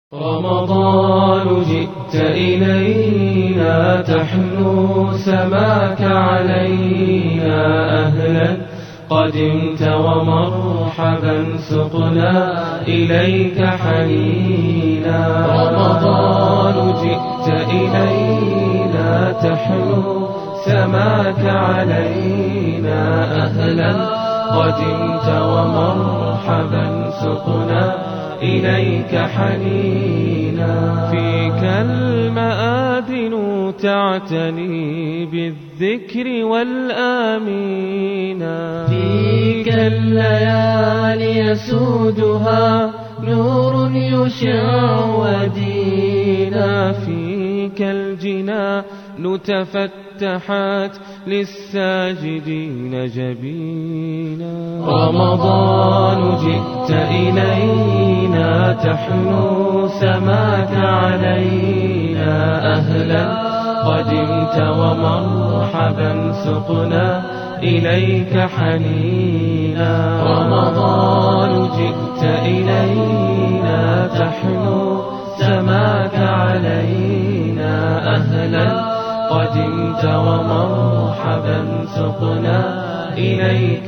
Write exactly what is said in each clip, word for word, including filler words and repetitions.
رمضان جئت إلينا تحنو سماك علينا أهلا قدمت ومرحبا سقنا إليك حنينا رمضان جئت إلينا تحنو سماك علينا أهلا قدمت ومرحبا سقنا إليك حنينا فيك المآذن تعتني بالذكر والآمينا فيك الليالي يسودها نور يشع ودينا فيك الجنان تفتحت للساجدين جبينا رمضان جئت إلينا تحنو سماك علينا أهلا قدمت ومرحبا سقنا إليك حنينا رمضان جئت إلينا تحنو سماك علينا أهلا قدمت ومرحبا سقنا إليك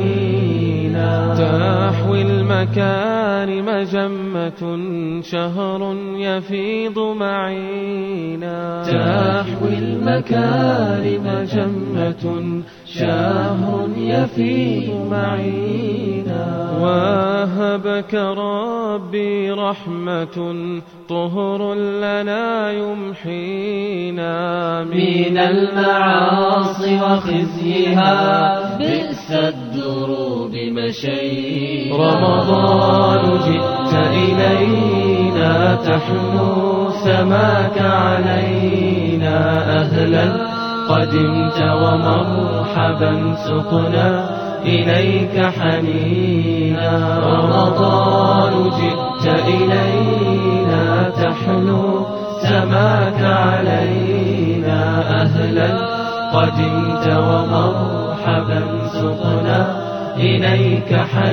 حنينا تحوي المكارم جمة شهر يفيض معينا تحوي المكارم جمة شهر يفيض معينا وهبك ربي رحمة طهر لنا يمحينا من المعاصي وخزيها بئس الدروب مشينا رمضان جئت إلينا تحنو سماك علينا أهلا قدمت ومرحبا سقنا إليك حنينا رمضان جئت إلينا تحنو سماك علينا أهلا قدمت ومرحبا سقنا إليك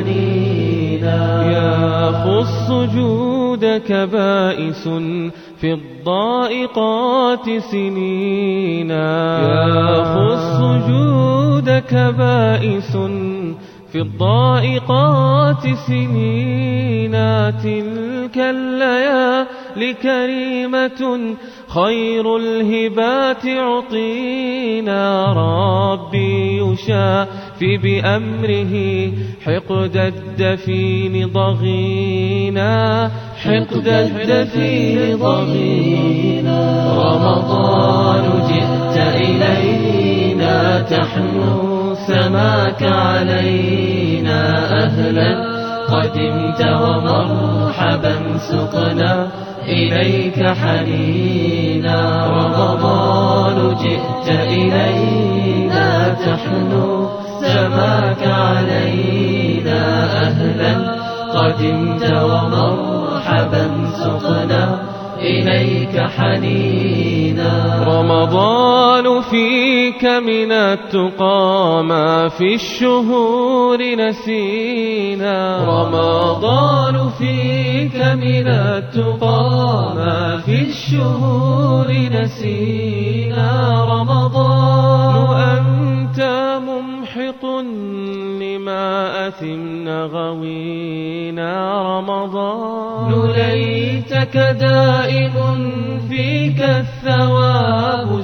حنينا يخص جودك بائس في الضائقات سنينا يخص جودك بائس في الضائقات سنينا تلك الليالي كريمة خير الهبات عطينا ربي يشافي بأمره حقد الدفين ضغينا حقد الدفين ضغينا رمضان جئت إلينا تحنو سماك علينا أهلا قدمت ومرحبا سقنا إليك حنينا رمضان جئت إلينا تحنو سماك علينا أهلا قدمت ومرحبا سقنا إليك حنينا رمضان فيك من التقى ما في الشهور نسينا رمضان فيك من التقى ما في الشهور نسينا رمضان أنت ممحق لما أثمن غوينا رمضان ليتك دائم فيك الثواب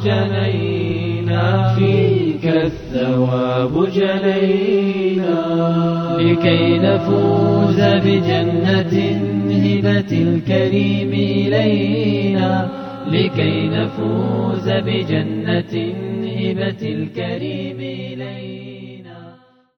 جنينا فيك الثواب جنينا لكي نفوز بجنة هبة الكريم إلينا لكي نفوز بجنة هبة الكريم إلينا.